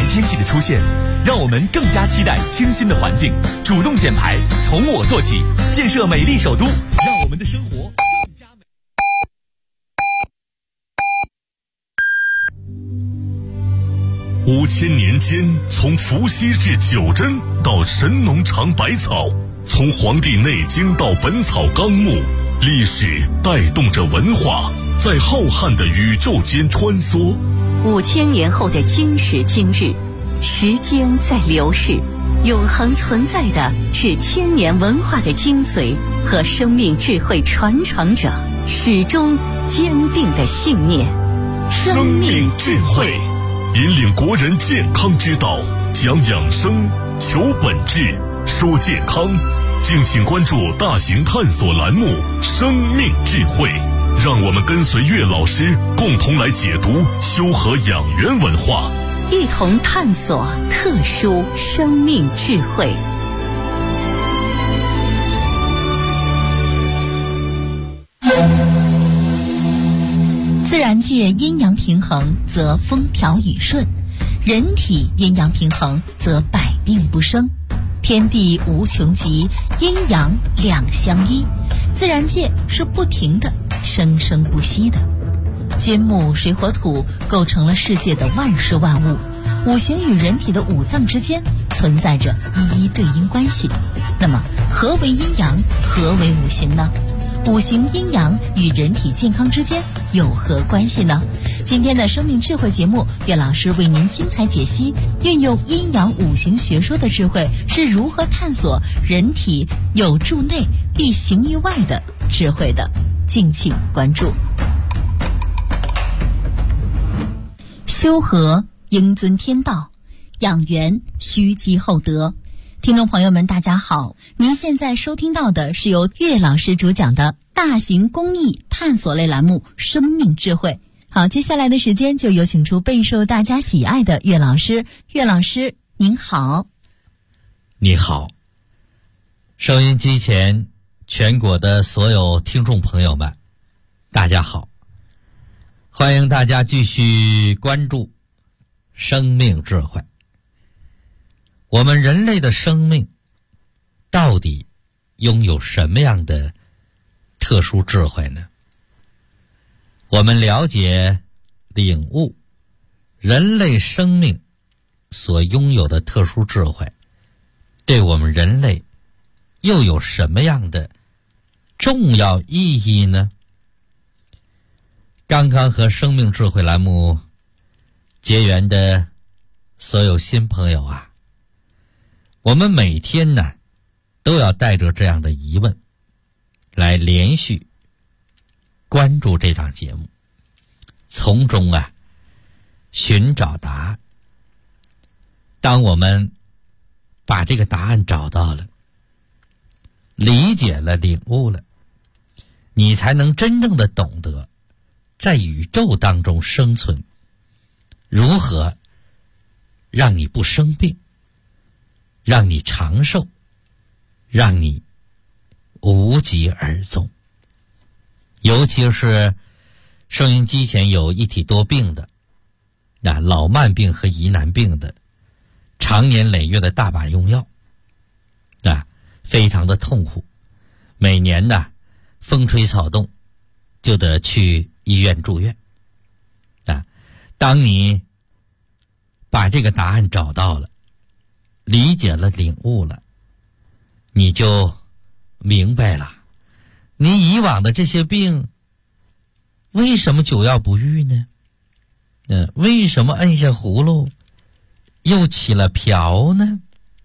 天气的出现，让我们更加期待清新的环境。主动减排，从我做起，建设美丽首都，让我们的生活更加美。 5000年间，从伏羲至九针到神农尝百草，从《黄帝内经》到《本草纲目》，历史带动着文化，在浩瀚的宇宙间穿梭。 5000年后的今时今日，时间在流逝，永恒存在的是千年文化的精髓和生命智慧传承者始终坚定的信念。 生命智慧引领国人健康之道，讲养生，求本质，说健康。敬请关注大型探索栏目《生命智慧》，让我们跟随岳老师共同来解读修和养元文化， 一同探索特殊生命智慧。 自然界阴阳平衡，则风调雨顺；人体阴阳平衡，则百病不生。天地无穷极，阴阳两相依，自然界是不停的生生不息的。金木水火土构成了世界的万事万物，五行与人体的五脏之间存在着一一对应关系。那么何为阴阳，何为五行呢？五行阴阳与人体健康之间有何关系呢？今天的生命智慧节目，岳老师为您精彩解析，运用阴阳五行学说的智慧是如何探索人体有助内必行于外的智慧的。敬请关注。修和应遵天道，养元须积厚德。听众朋友们大家好，您现在收听到的是由岳老师主讲的大型公益探索类栏目《生命智慧》。好，接下来的时间就有请出备受大家喜爱的岳老师。岳老师您好。 你好，收音机前全国的所有听众朋友们大家好，欢迎大家继续关注生命智慧。我们人类的生命到底拥有什么样的特殊智慧呢？我们了解领悟人类生命所拥有的特殊智慧，对我们人类又有什么样的重要意义呢？刚刚和生命智慧栏目结缘的所有新朋友啊，我们每天呢都要带着这样的疑问来连续关注这档节目，从中啊寻找答案。当我们把这个答案找到了，理解了，领悟了，你才能真正的懂得在宇宙当中生存，如何让你不生病，让你长寿，让你无疾而终。尤其是收音机前有一体多病的，老慢病和疑难病的，常年累月的大把用药，非常的痛苦。每年呢，风吹草动就得去医院住院。当你把这个答案找到了，理解了，领悟了，你就明白了，你以往的这些病为什么久药不愈呢？为什么摁下葫芦又起了瓢呢？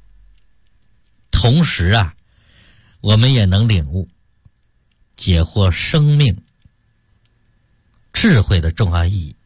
同时啊，我们也能领悟解惑生命智慧的重要意义。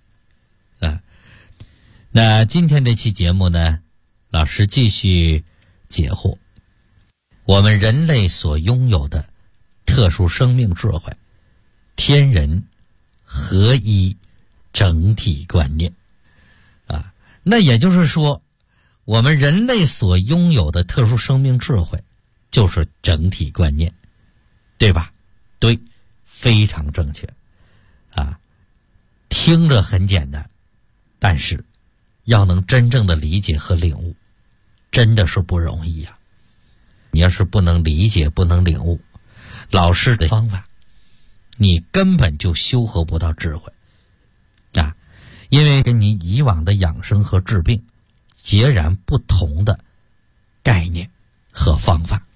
那今天这期节目呢，老师继续解惑我们人类所拥有的特殊生命智慧，天人合一整体观念。那也就是说，我们人类所拥有的特殊生命智慧就是整体观念，对吧？对，非常正确。听着很简单，但是要能真正的理解和领悟，真的是不容易啊。你要是不能理解，不能领悟老师的方法，你根本就修合不到智慧啊，因为跟你以往的养生和治病截然不同的概念和方法。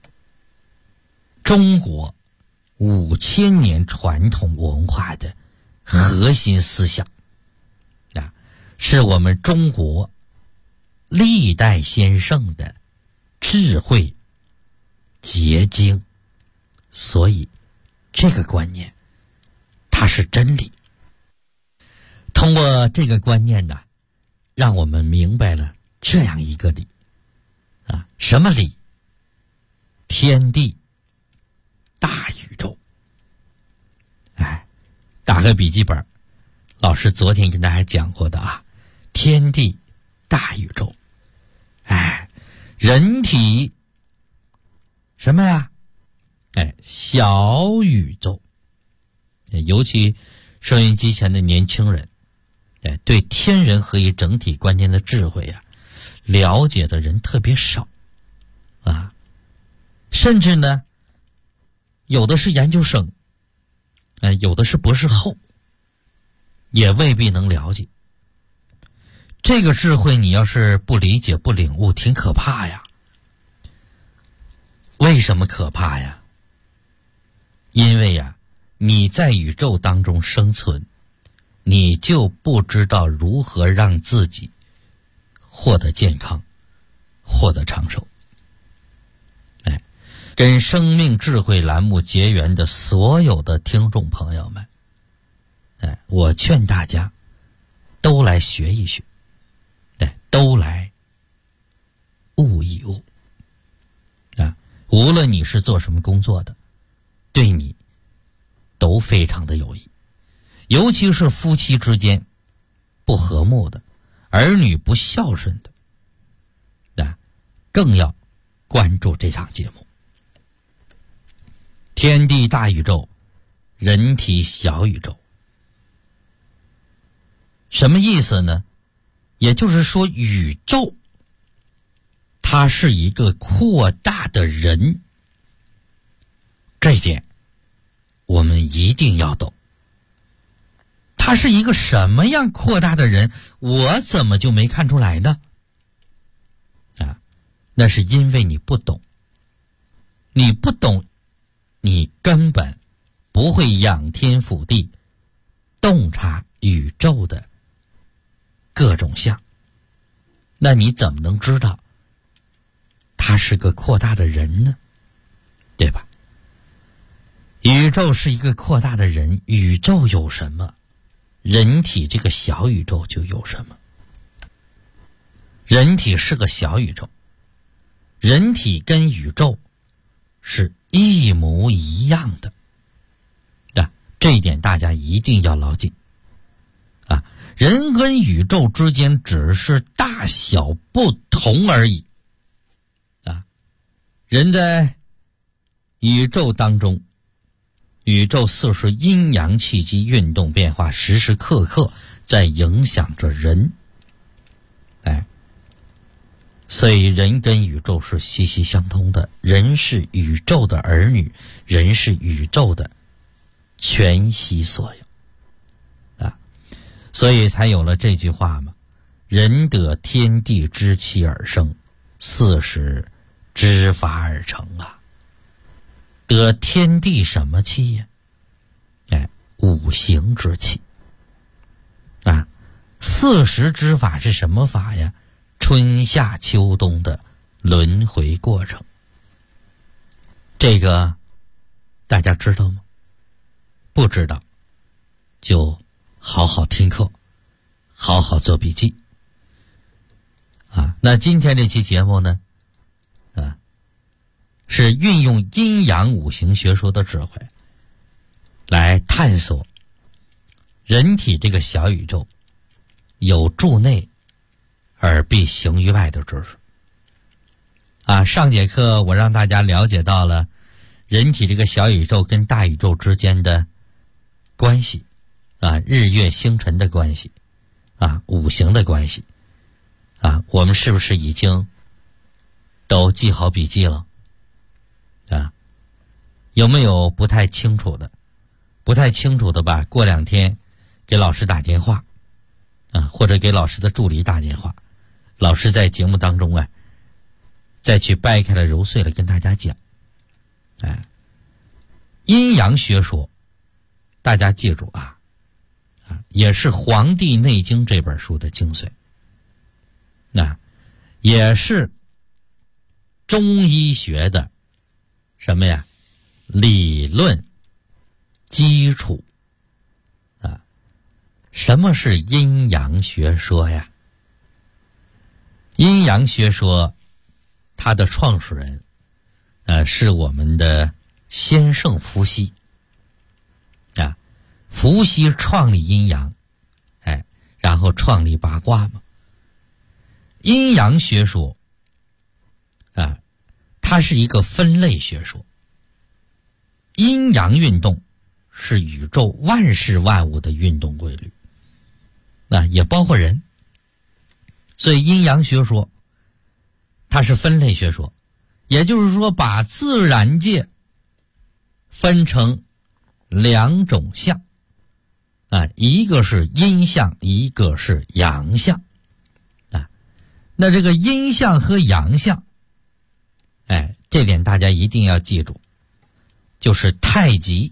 中国5000年传统文化的核心思想啊，是我们中国历代先圣的智慧结晶，所以这个观念它是真理。通过这个观念呢，让我们明白了这样一个理啊，什么理？天地大宇宙。哎，打开笔记本，老师昨天跟大家讲过的啊，天地大宇宙。哎，人体什么呀？哎，小宇宙。尤其收音机前的年轻人，哎，对天人合一整体观念的智慧啊，了解的人特别少啊，甚至呢，有的是研究生，有的是博士后，也未必能了解。这个智慧你要是不理解不领悟，挺可怕呀。为什么可怕呀？因为呀，你在宇宙当中生存，你就不知道如何让自己获得健康，获得长寿。哎，跟生命智慧栏目结缘的所有的听众朋友们，哎，我劝大家都来学一学，哎，都来悟一悟啊！无论你是做什么工作的，对你都非常的有益。尤其是夫妻之间不和睦的，儿女不孝顺的，啊，更要关注这场节目。天地大宇宙，人体小宇宙。什么意思呢？也就是说，宇宙它是一个扩大的人，这一点我们一定要懂。他是一个什么样扩大的人，我怎么就没看出来呢？啊，那是因为你不懂。你不懂，你根本不会仰天俯地，洞察宇宙的各种相。那你怎么能知道他是个扩大的人呢？对吧？宇宙是一个扩大的人，宇宙有什么？人体这个小宇宙就有什么？人体是个小宇宙，人体跟宇宙是一模一样的，这一点大家一定要牢记啊！人跟宇宙之间只是大小不同而已啊！人在宇宙当中，宇宙四时阴阳气机运动变化，时时刻刻在影响着人。哎，所以人跟宇宙是息息相通的，人是宇宙的儿女，人是宇宙的全息所有啊，所以才有了这句话嘛：人得天地之气而生，四时之法而成啊。得天地什么气呀？哎，五行之气啊。四时之法是什么法呀？春夏秋冬的轮回过程。这个大家知道吗？不知道就好好听课，好好做笔记啊。那今天这期节目呢，是运用阴阳五行学说的智慧来探索人体这个小宇宙有助内而必行于外的知识啊。上节课我让大家了解到了人体这个小宇宙跟大宇宙之间的关系啊，日月星辰的关系啊，五行的关系我们是不是已经都记好笔记了啊？有没有不太清楚的？不太清楚的吧，过2天给老师打电话啊，或者给老师的助理打电话，老师在节目当中啊再去掰开了揉碎了跟大家讲。阴阳学说大家记住啊，也是《黄帝内经》这本书的精髓，也是中医学的什么呀？理论基础啊。什么是阴阳学说呀？阴阳学说它的创始人是我们的先圣伏羲啊。伏羲创立阴阳，然后创立八卦嘛。阴阳学说它是一个分类学说。阴阳运动是宇宙万事万物的运动规律，也包括人。所以阴阳学说它是分类学说，也就是说把自然界分成2种象一个是阴象，一个是阳象那这个阴象和阳象这点大家一定要记住，就是太极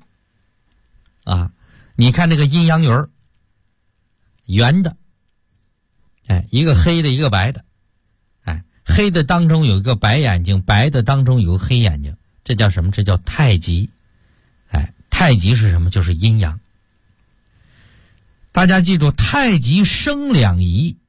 你看那个阴阳鱼儿，圆的一个黑的一个白的黑的当中有一个白眼睛，白的当中有个黑眼睛，这叫什么？这叫太极。太极是什么？就是阴阳。大家记住，太极生两仪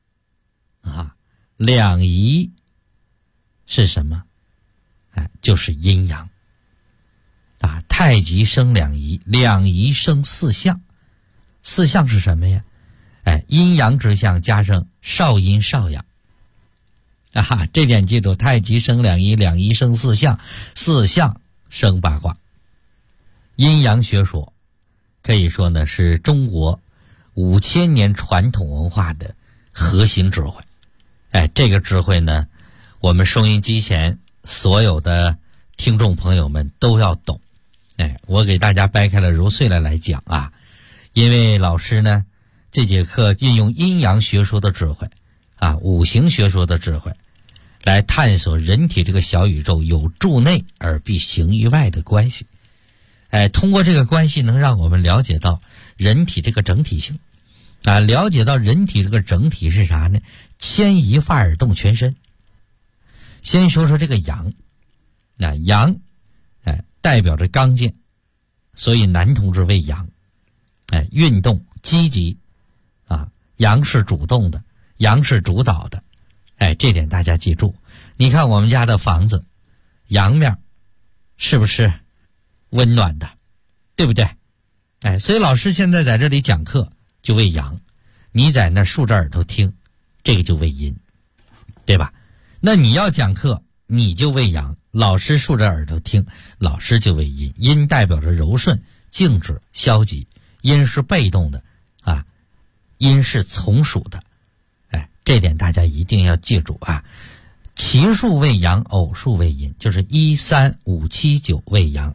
两仪是什么？就是阴阳太极生两仪，两仪生4象。4象是什么呀？阴阳之象加上少阴少阳这点记住，太极生两仪，两仪生4象，4象生八卦。阴阳学说可以说呢是中国5000年传统文化的核心智慧。这个智慧呢，我们收音机前所有的听众朋友们都要懂。我给大家掰开了揉碎了来讲因为老师呢这节课运用阴阳学说的智慧五行学说的智慧来探索人体这个小宇宙有助内而必行于外的关系。通过这个关系能让我们了解到人体这个整体性了解到人体这个整体是啥呢？牵一发而动全身。先说说这个阳阳代表着刚健，所以男同志为阳运动积极阳是主动的，阳是主导的这点大家记住。你看我们家的房子阳面是不是温暖的，对不对？所以老师现在在这里讲课就为阳，你在那竖着耳朵听，这个就为阴，对吧？那你要讲课你就为阳，老师竖着耳朵听，老师就为阴。阴代表着柔顺、静止、消极，阴是被动的阴是从属的。这点大家一定要记住奇数为阳，偶数为阴，就是1、3、5、7、9为阳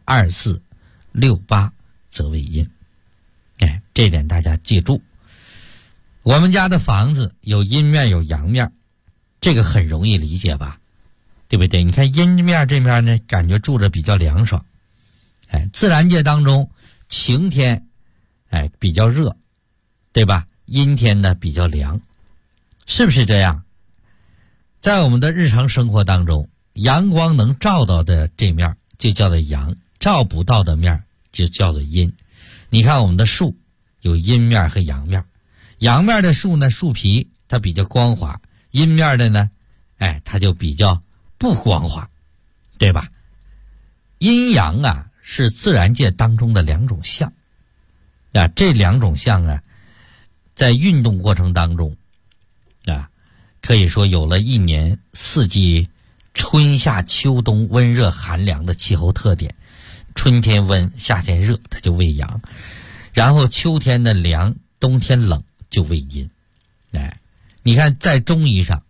，2、4、6、8则为阴。这点大家记住。我们家的房子有阴面有阳面，这个很容易理解吧，对不对？你看阴面这面呢，感觉住着比较凉爽。自然界当中晴天比较热，对吧？阴天呢比较凉，是不是这样？在我们的日常生活当中，阳光能照到的这面就叫做阳，照不到的面就叫做阴。你看我们的树有阴面和阳面，阳面的树呢，树皮它比较光滑，阴面的呢它就比较不光滑，对吧？阴阳是自然界当中的2种象这2种象在运动过程当中可以说有了一年4季春夏秋冬温热寒凉的气候特点。春天温，夏天热，它就为阳，然后秋天的凉，冬天冷就为阴。你看在中医上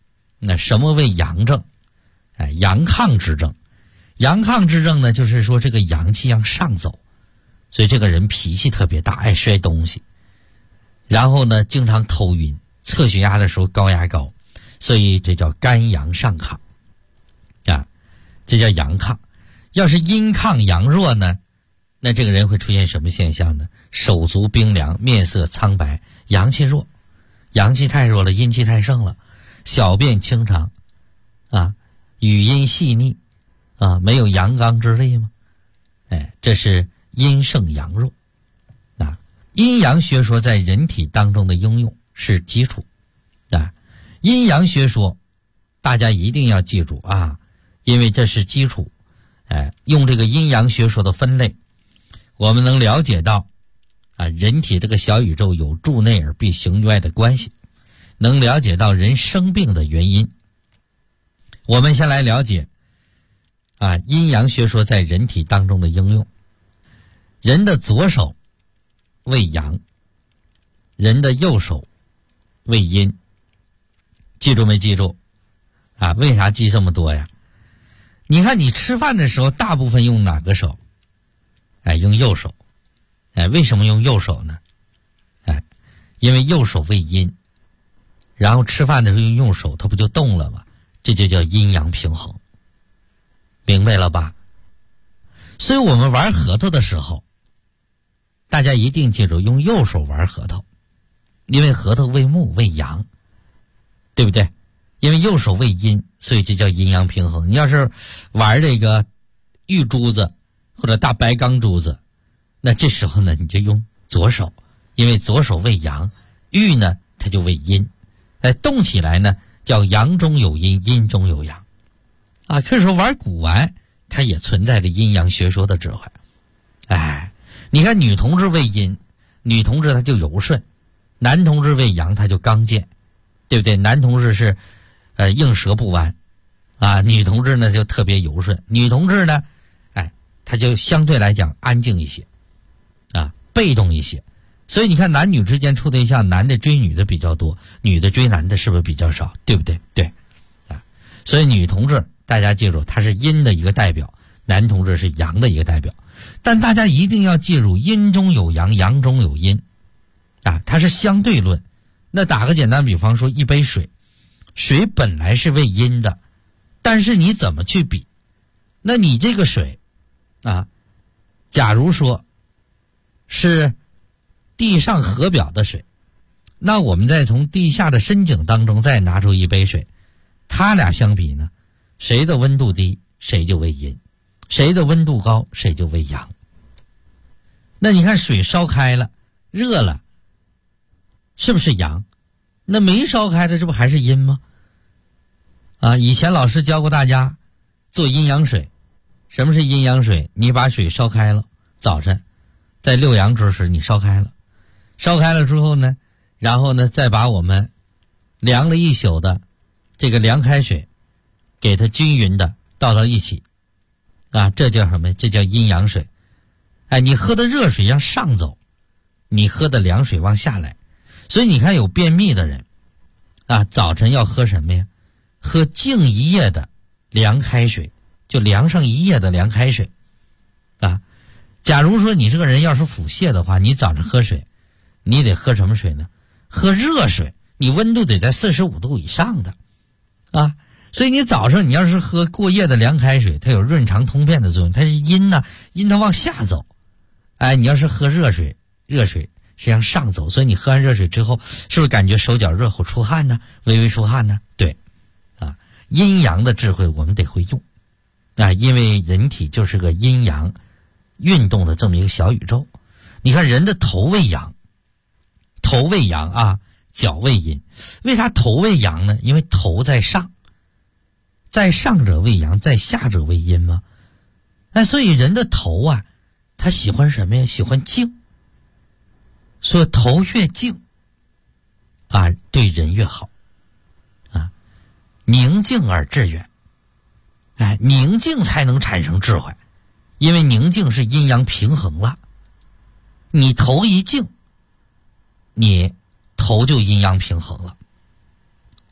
那什么为阳症？阳亢之症。阳亢之症呢，就是说这个阳气要上走，所以这个人脾气特别大，爱摔东西，然后呢经常头晕，测血压的时候高压高，所以这叫肝阳上亢啊，这叫阳亢。要是阴亢阳弱呢，那这个人会出现什么现象呢？手足冰凉，面色苍白，阳气弱，阳气太弱了，阴气太盛了，小便清长啊，语音细腻啊，没有阳刚之力吗？这是阴盛阳弱啊。阴阳学说在人体当中的应用是基础啊。阴阳学说大家一定要记住啊，因为这是基础。用这个阴阳学说的分类，我们能了解到啊，人体这个小宇宙有助内而必行于外的关系，能了解到人生病的原因。我们先来了解啊，阴阳学说在人体当中的应用。人的左手为阳，人的右手为阴。记住没记住啊？为啥记这么多呀？你看你吃饭的时候大部分用哪个手？用右手。为什么用右手呢？因为右手为阴，然后吃饭的时候用右手，它不就动了吗？这就叫阴阳平衡，明白了吧？所以我们玩核桃的时候，大家一定记住用右手玩核桃，因为核桃为木为阳，对不对？因为右手为阴，所以这叫阴阳平衡。你要是玩这个玉珠子或者大白钢珠子，那这时候呢你就用左手，因为左手为阳，玉呢它就为阴，动起来呢叫阳中有阴，阴中有阳啊。可以说玩古玩它也存在着阴阳学说的智慧。你看女同志为阴，女同志她就柔顺，男同志为阳他就刚健，对不对？男同志是应舌不弯啊，女同志呢就特别柔顺，女同志呢她就相对来讲安静一些啊，被动一些。所以你看男女之间处对象，男的追女的比较多，女的追男的是不是比较少？对不对？对啊。所以女同志大家记住，她是阴的一个代表，男同志是阳的一个代表。但大家一定要记住，阴中有阳，阳中有阴啊，它是相对论。那打个简单比方说，一杯水，水本来是为阴的，但是你怎么去比？那你这个水啊，假如说是地上河表的水，那我们再从地下的深井当中再拿出一杯水，它俩相比呢，谁的温度低谁就为阴，谁的温度高谁就为阳。那你看水烧开了热了，是不是阳？那没烧开的这不还是阴吗？啊，以前老师教过大家做阴阳水。什么是阴阳水？你把水烧开了，早晨在六阳之时你烧开了，烧开了之后呢，然后呢再把我们凉了一宿的这个凉开水给它均匀的倒到一起啊，这叫什么？这叫阴阳水。你喝的热水要上走，你喝的凉水往下来。所以你看有便秘的人啊，早晨要喝什么呀？喝静一夜的凉开水，就凉上一夜的凉开水啊。假如说你这个人要是腹泻的话，你早上喝水，你得喝什么水呢？喝热水，你温度得在45度以上的啊。所以你早上你要是喝过夜的凉开水，它有润肠通便的作用，它是阴呢，阴它往下走。你要是喝热水，热水实际上上走，所以你喝完热水之后，是不是感觉手脚热乎出汗呢？微微出汗呢？对啊，阴阳的智慧我们得会用啊，因为人体就是个阴阳运动的这么一个小宇宙。你看人的头为阳，头为阳啊，脚为阴。为啥头为阳呢？因为头在上，在上者为阳，在下者为阴嘛。所以人的头啊，他喜欢什么呀？喜欢静。所以头越静啊，对人越好啊。宁静而致远，宁静才能产生智慧，因为宁静是阴阳平衡了。你头一静，你头就阴阳平衡了啊。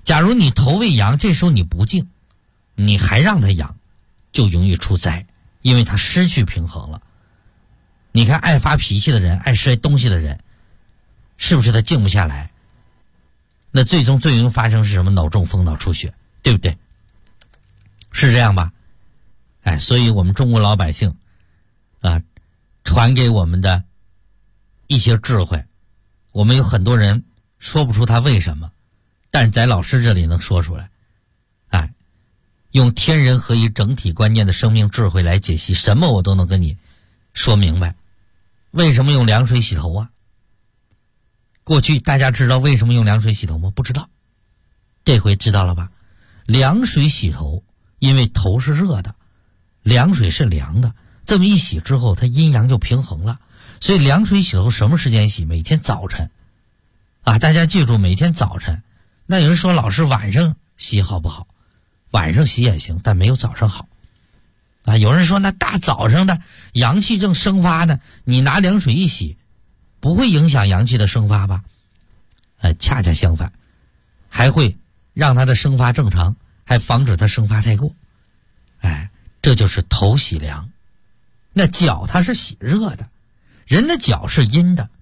假如你头位阳，这时候你不静，你还让它阳，就容易出灾，因为它失去平衡了。你看爱发脾气的人，爱摔东西的人，是不是他静不下来？那最终最容易发生是什么？脑中风、脑出血，对不对？是这样吧？所以我们中国老百姓传给我们的一些智慧，我们有很多人说不出他为什么，但是在老师这里能说出来。用天人合一整体观念的生命智慧来解析，什么我都能跟你说明白。为什么用凉水洗头啊？过去大家知道为什么用凉水洗头吗？不知道。这回知道了吧？凉水洗头，因为头是热的，凉水是凉的，这么一洗之后，它阴阳就平衡了。所以凉水洗头什么时间洗？每天早晨大家记住，每天早晨。那有人说老师晚上洗好不好？晚上洗也行，但没有早上好有人说那大早上的阳气正生发呢，你拿凉水一洗，不会影响阳气的生发吧？恰恰相反，还会让它的生发正常，还防止它生发太过。这就是头洗凉。那脚它是洗热的，人的脚是阴的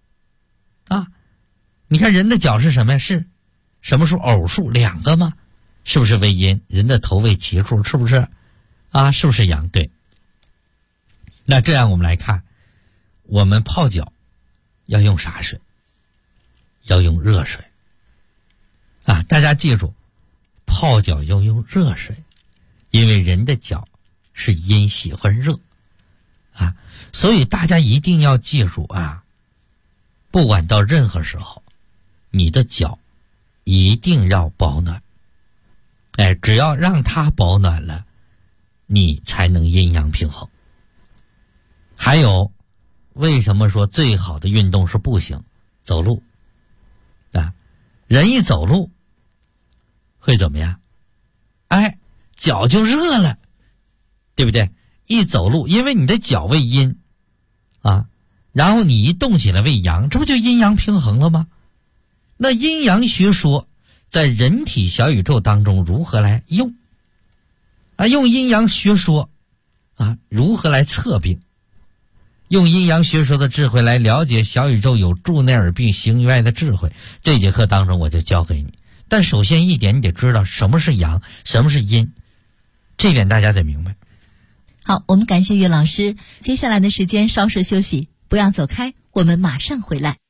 你看人的脚是什么呀？是什么数？偶数2个吗？是不是为阴？人的头为奇数，是不是是不是阳？对。那这样我们来看，我们泡脚要用啥水？要用热水大家记住，泡脚要用热水，因为人的脚是阴，喜欢热所以大家一定要记住不管到任何时候，你的脚一定要保暖。只要让它保暖了，你才能阴阳平衡。还有，为什么说最好的运动是步行、走路人一走路会怎么样？脚就热了，对不对？一走路，因为你的脚为阴然后你一动起来为阳，这不就阴阳平衡了吗？那阴阳学说在人体小宇宙当中如何来用用阴阳学说如何来测病，用阴阳学说的智慧来了解小宇宙有助内耳病行于外的智慧，这节课当中我就教给你。但首先一点，你得知道什么是阳，什么是阴，这点大家得明白。 好，我们感谢岳老师。接下来的时间稍事休息，不要走开，我们马上回来。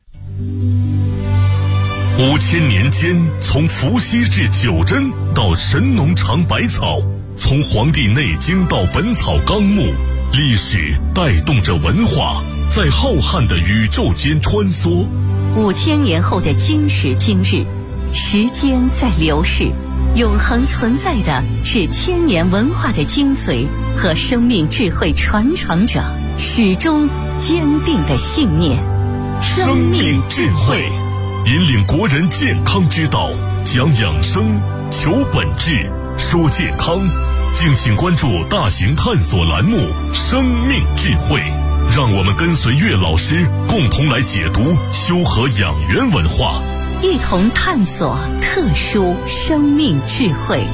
5000年间，从伏羲至九针到神农尝百草，从《黄帝内经》到《本草纲目》，历史带动着文化，在浩瀚的宇宙间穿梭。 5000年后的今时今日，时间在流逝，永恒存在的是千年文化的精髓和生命智慧传承者始终坚定的信念。 生命智慧引领国人健康之道，讲养生，求本质，说健康。敬请关注大型探索栏目《生命智慧》，让我们跟随岳老师共同来解读修和养元文化， 一同探索特殊生命智慧。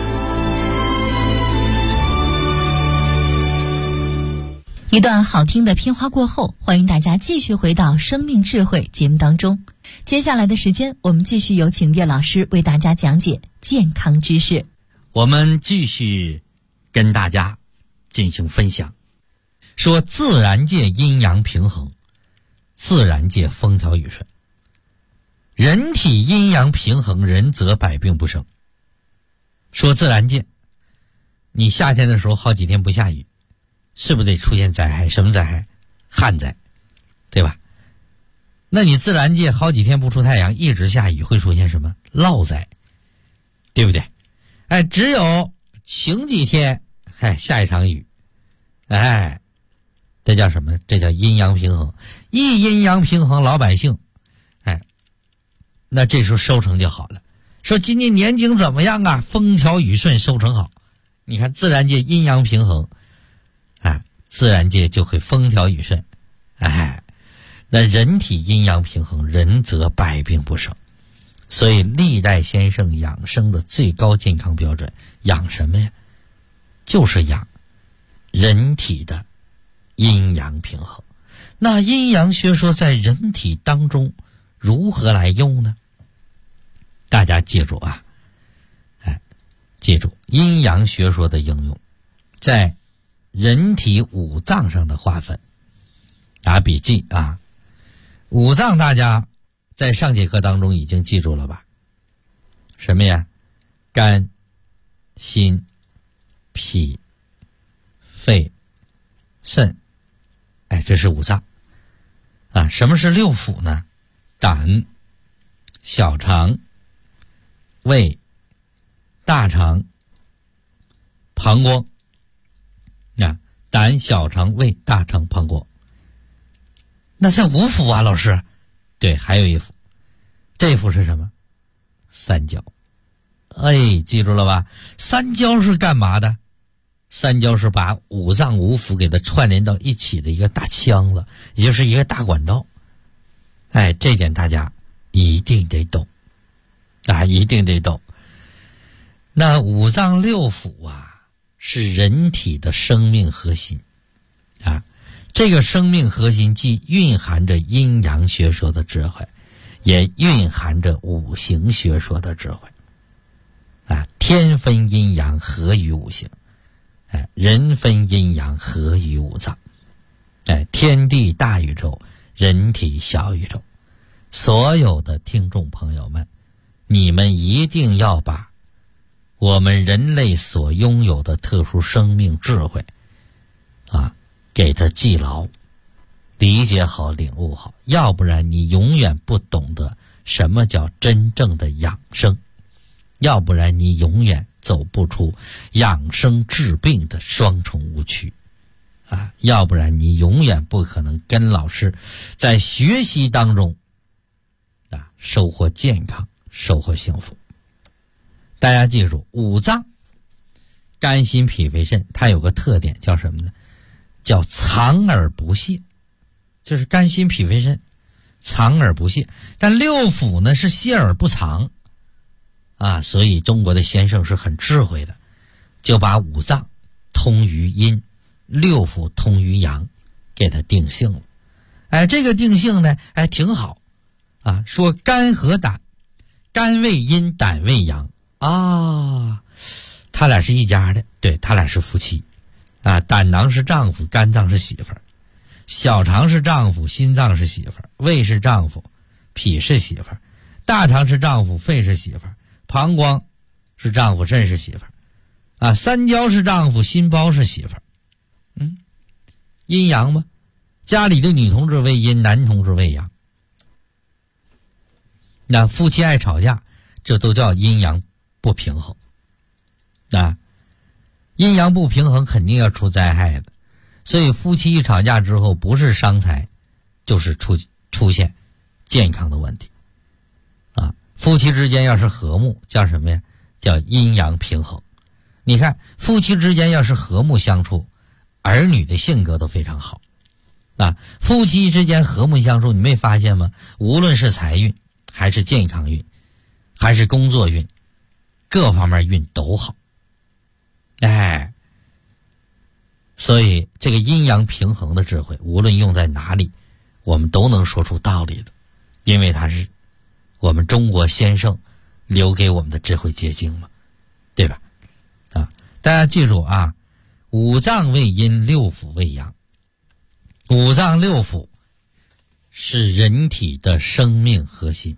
一段好听的片花过后，欢迎大家继续回到生命智慧节目当中。接下来的时间，我们继续有请岳老师为大家讲解健康知识。 我们继续跟大家进行分享，说自然界阴阳平衡，自然界风调雨顺。人体阴阳平衡，人则百病不生。说自然界，你夏天的时候好几天不下雨，是不是得出现灾害？什么灾害？旱灾，对吧？那你自然界好几天不出太阳，一直下雨，会出现什么？涝灾，对不对？只有晴几天，下一场雨，这叫什么？这叫阴阳平衡。一阴阳平衡，老百姓，那这时候收成就好了。说今年年景怎么样啊？风调雨顺，收成好。你看自然界阴阳平衡，自然界就会风调雨顺。那人体阴阳平衡，人则百病不生。 所以历代先生养生的最高健康标准，养什么呀？就是养人体的阴阳平衡。那阴阳学说在人体当中如何来用呢？大家记住啊，记住阴阳学说的应用在人体五脏上的划分。打笔记啊，五脏大家在上节课当中已经记住了吧？什么呀？肝、心、脾、肺、肾，这是五脏啊。什么是六腑呢？胆、小肠、胃、大肠、膀胱。胆、小肠、胃、大肠、膀胱。那在五腑啊，老师。对，还有一腑，这腑是什么？三焦。记住了吧？三焦是干嘛的？三焦是把五脏五腑给它串联到一起的一个大腔子，也就是一个大管道。这点大家一定得懂一定得懂。那五脏六腑啊，是人体的生命核心这个生命核心既蕴含着阴阳学说的智慧，也蕴含着五行学说的智慧天分阴阳，合于五行人分阴阳，合于五脏天地大宇宙，人体小宇宙。所有的听众朋友们，你们一定要把我们人类所拥有的特殊生命智慧给它记牢，理解好，领悟好，要不然你永远不懂得什么叫真正的养生，要不然你永远走不出养生治病的双重误区要不然你永远不可能跟老师在学习当中收获健康，收获幸福。大家记住，五脏肝心脾肺肾，它有个特点叫什么呢？叫藏而不泄，就是肝心脾肺肾藏而不泄。但六腑呢是泄而不藏所以中国的先生是很智慧的，就把五脏通于阴，六腑通于阳，给它定性了。这个定性呢挺好说肝和胆，肝为阴，胆为阳他俩是一家的，对，他俩是夫妻胆囊是丈夫，肝脏是媳妇儿；小肠是丈夫，心脏是媳妇儿；胃是丈夫，脾是媳妇儿；大肠是丈夫，肺是媳妇儿；膀胱是丈夫，肾是媳妇儿三焦是丈夫，心包是媳妇儿。阴阳吗？家里的女同志为阴，男同志为阳。那夫妻爱吵架，这都叫阴阳不平衡阴阳不平衡肯定要出灾害的，所以夫妻一吵架之后，不是伤财，就是出现健康的问题夫妻之间要是和睦，叫什么呀？叫阴阳平衡。你看夫妻之间要是和睦相处，儿女的性格都非常好夫妻之间和睦相处，你没发现吗？无论是财运还是健康运还是工作运，各方面运都好所以这个阴阳平衡的智慧，无论用在哪里，我们都能说出道理的，因为它是我们中国先生留给我们的智慧结晶嘛，对吧大家记住五脏为阴，六腑为阳。五脏六腑是人体的生命核心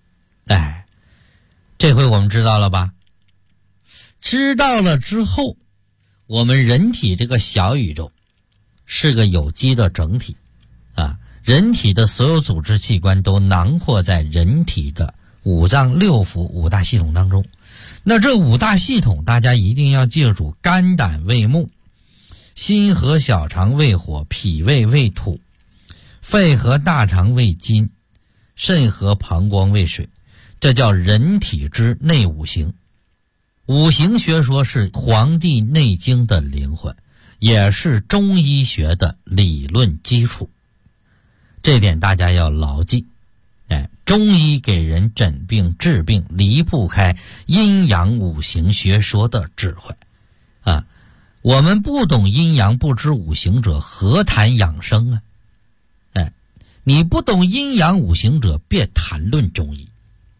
这回我们知道了吧？知道了之后，我们人体这个小宇宙是个有机的整体人体的所有组织器官都囊括在人体的五脏六腑五大系统当中。那这五大系统大家一定要记住，肝胆为木，心和小肠为火，脾胃为土，肺和大肠为金，肾和膀胱为水。这叫人体之内五行。五行学说是《黄帝内经》的灵魂，也是中医学的理论基础，这点大家要牢记中医给人诊病治病离不开阴阳五行学说的智慧啊！我们不懂阴阳不知五行者，何谈养生啊？哎，你不懂阴阳五行者，别谈论中医。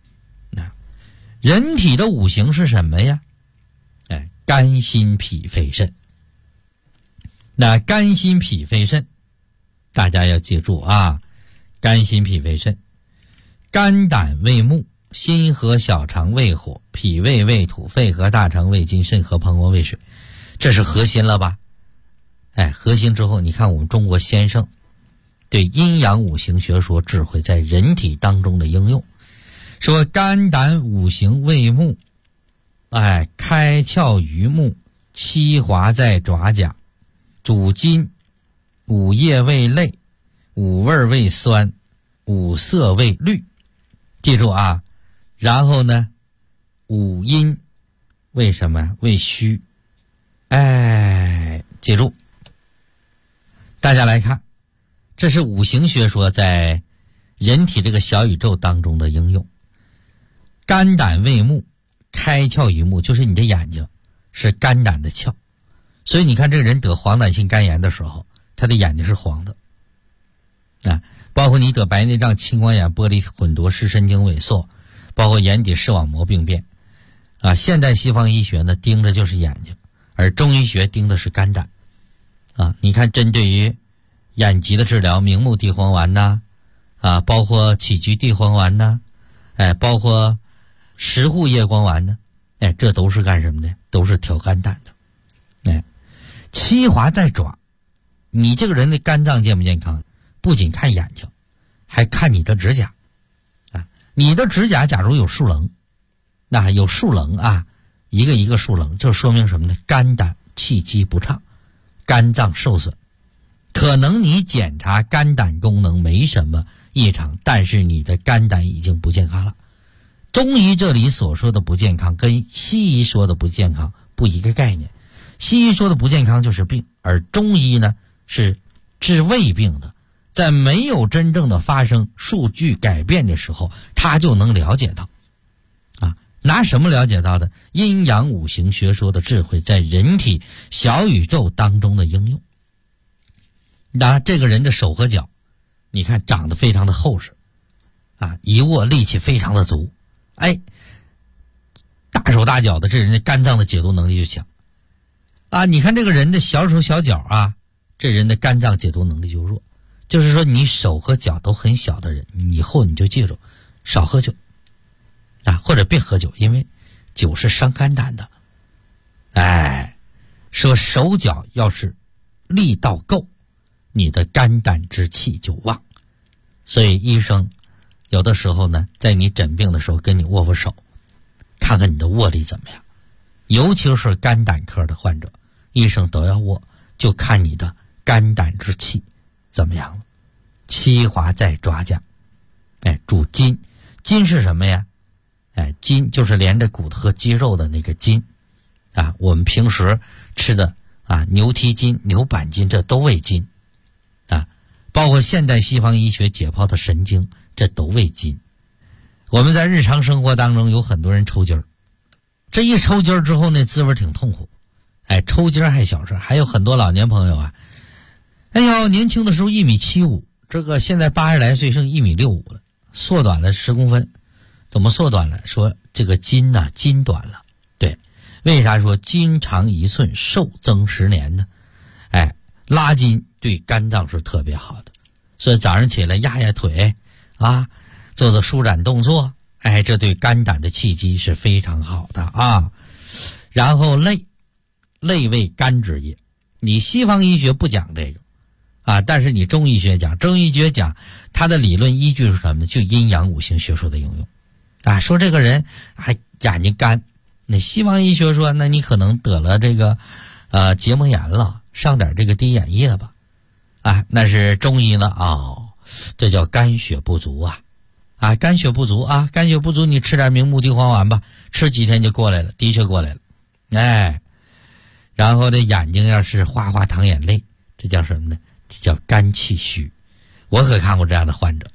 人体的五行是什么呀？哎，肝心脾肺肾。那肝心脾肺肾，大家要记住啊，肝心脾肺肾。肝胆为木，心和小肠为火，脾胃为土，肺和大肠为金，肾和膀胱为水，这是核心了吧？哎，核心之后，你看我们中国先生对阴阳五行学说智慧在人体当中的应用，说肝胆五行为木，哎，开窍于目，七华在爪甲，主筋，五叶为泪，五味为酸，五色为绿。记住啊，然后呢，五阴为什么？为虚。哎，记住，大家来看，这是五行学说在人体这个小宇宙当中的应用。肝胆为目，开窍于目，就是你的眼睛是肝胆的窍，所以你看这个人得黄疸性肝炎的时候，他的眼睛是黄的啊。包括你得白内障、青光眼、玻璃混浊、视神经萎缩，包括眼底视网膜病变啊。现代西方医学呢盯着就是眼睛，而中医学盯的是肝胆啊。你看针对于眼疾的治疗，明目地黄丸呐啊，包括杞菊地黄丸呐，哎，包括石斛叶黄丸呢，哎，这都是干什么的？都是调肝胆的。哎，七华在爪，你这个人的肝脏健不健康？不仅看眼睛，还看你的指甲啊！你的指甲假如有竖棱，那有竖棱啊，一个一个竖棱，就说明什么呢？肝胆气机不畅，肝脏受损。可能你检查肝胆功能没什么异常，但是你的肝胆已经不健康了。中医这里所说的不健康跟西医说的不健康不一个概念。西医说的不健康就是病，而中医呢是治胃病的。在没有真正的发生数据改变的时候，他就能了解到啊，拿什么了解到的？阴阳五行学说的智慧在人体小宇宙当中的应用。那这个人的手和脚，你看长得非常的厚实啊，一握力气非常的足，哎，大手大脚的，这人的肝脏的解毒能力就强啊。你看这个人的小手小脚啊，这人的肝脏解毒能力就弱。就是说你手和脚都很小的人，以后你就记住少喝酒啊，或者别喝酒，因为酒是伤肝胆的。哎，说手脚要是力道够，你的肝胆之气就旺。所以医生有的时候呢，在你诊病的时候跟你握握手，看看你的握力怎么样。尤其是肝胆科的患者，医生都要握，就看你的肝胆之气怎么样了？七华在爪甲，哎，主筋，筋是什么呀？哎，筋就是连着骨头和肌肉的那个筋啊。我们平时吃的啊，牛蹄筋、牛板筋，这都为筋啊。包括现代西方医学解剖的神经，这都为筋。我们在日常生活当中有很多人抽筋儿，这一抽筋儿之后呢，滋味挺痛苦。哎，抽筋儿还小事，还有很多老年朋友啊。哎呦，年轻的时候1.75米，这个现在80来岁剩1.65米了，缩短了10公分。怎么缩短了？说这个筋呐，筋短了。对，为啥说筋长1寸，寿增10年呢？哎，拉筋对肝脏是特别好的，所以早上起来压压腿啊，做做舒展动作，哎，这对肝胆的气机是非常好的啊。然后泪为肝之液，你西方医学不讲这个。啊，但是你中医学讲，中医学讲，它的理论依据是什么呢？就阴阳五行学说的应用。啊，说这个人还眼睛干，那西方医学说，那你可能得了这个结膜炎了，上点这个滴眼液吧。啊，那是中医呢哦，这叫肝血不足啊。啊，肝血不足啊，肝血不足，你吃点明目地黄丸吧，吃几天就过来了，的确过来了。哎，然后这眼睛要是哗哗淌眼泪，这叫什么呢？这叫肝气虚。我可看过这样的患者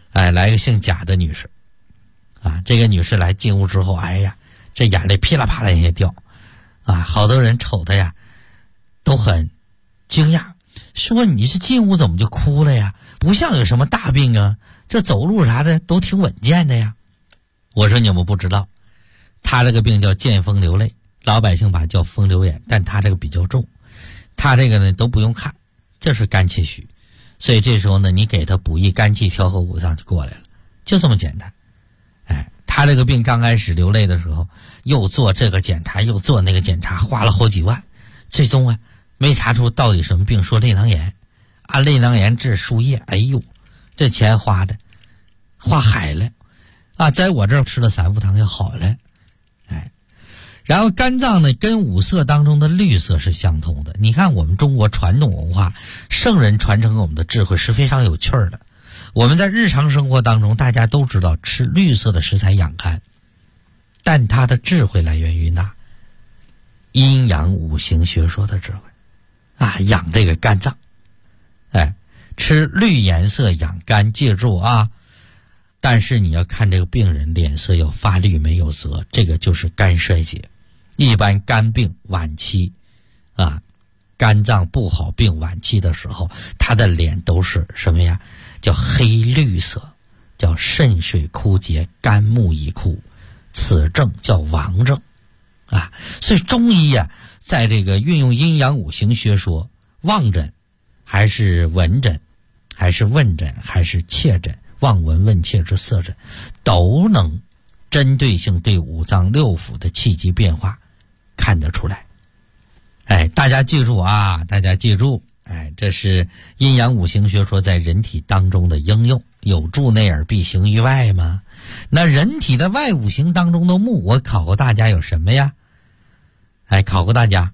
来一个姓贾的女士，这个女士来进屋之后，哎呀，这眼泪噼啦啪啦也掉，好多人瞅她呀，都很惊讶，说你这进屋怎么就哭了呀？不像有什么大病啊，这走路啥的都挺稳健的呀。我说你们不知道，她这个病叫见风流泪，老百姓把叫风流眼，但她这个比较重，她这个呢都不用看，这是肝气虚，所以这时候呢，你给她补益肝气调和五脏就过来了，就这么简单。她这个病刚开始流泪的时候，又做这个检查又做那个检查，花了好几万，最终没查出到底什么病，说泪囊炎，泪囊炎治输液，哎呦，这钱花海了在我这儿吃了3副汤就好了。然后肝脏呢跟五色当中的绿色是相通的。你看我们中国传统文化，圣人传承给我们的智慧是非常有趣的。我们在日常生活当中大家都知道吃绿色的食材养肝，但它的智慧来源于哪？阴阳五行学说的智慧养这个肝脏。吃绿颜色养肝，记住但是你要看这个病人脸色要发绿没有泽，这个就是肝衰竭。一般肝病晚期肝脏不好病晚期的时候，他的脸都是什么呀？叫黑绿色，叫肾水枯竭，肝木已枯，此症叫亡症所以中医在这个运用阴阳五行学说，望诊还是闻诊还是问诊还是切诊，望闻问切之色诊，都能针对性对五脏六腑的气机变化看得出来。大家记住大家记住，这是阴阳五行学说在人体当中的应用，有助内而必行于外嘛。那人体的外五行当中的木，我考过大家有什么呀？考过大家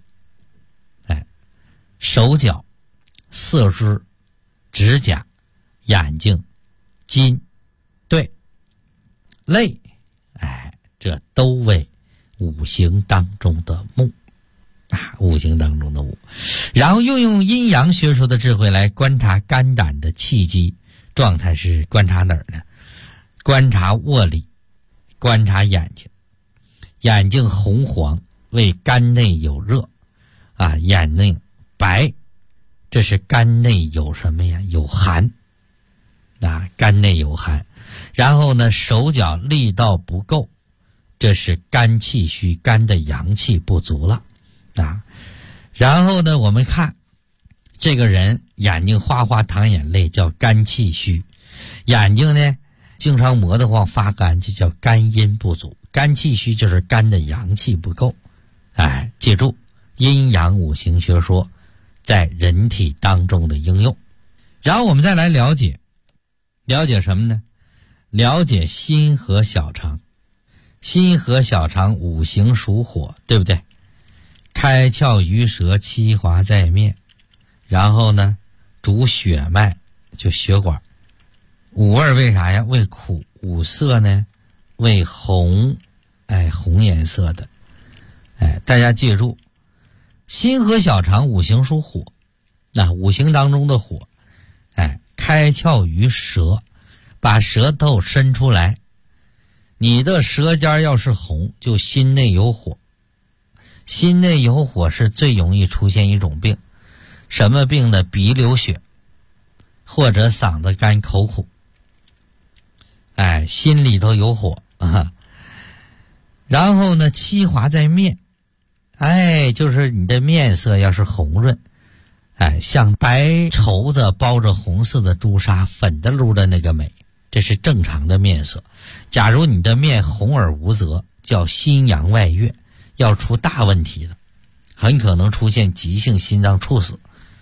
手脚、四肢、指甲、眼睛、筋、对、肋，这都为五行当中的木五行当中的木。然后又用阴阳学说的智慧来观察肝胆的气机状态，是观察哪儿呢？观察腭里，观察眼睛，眼睛红黄为肝内有热眼内白，这是肝内有什么呀？有寒肝内有寒。然后呢，手脚力道不够，这是肝气虚，肝的阳气不足了然后呢，我们看这个人眼睛哗哗淌眼泪，叫肝气虚。眼睛呢经常磨得慌发干，就叫肝阴不足。肝气虚就是肝的阳气不够。记住阴阳五行学说在人体当中的应用。然后我们再来了解什么呢？了解心和小肠。心和小肠五行属火，对不对？开窍于舌，七华在面，然后呢主血脉，就血管。五味为啥呀？为苦。五色呢为红，红颜色的。大家记住，心和小肠五行属火，五行当中的火开窍于舌，把舌头伸出来。你的舌尖要是红，就心内有火。心内有火是最容易出现一种病，什么病呢？鼻流血，或者嗓子干口苦。心里头有火然后呢，七华在面，就是你的面色要是红润，像白绸子包着红色的朱砂，粉的噜的那个美，这是正常的面色。假如你的面红而无泽，叫心阳外越，要出大问题的，很可能出现急性心脏猝死。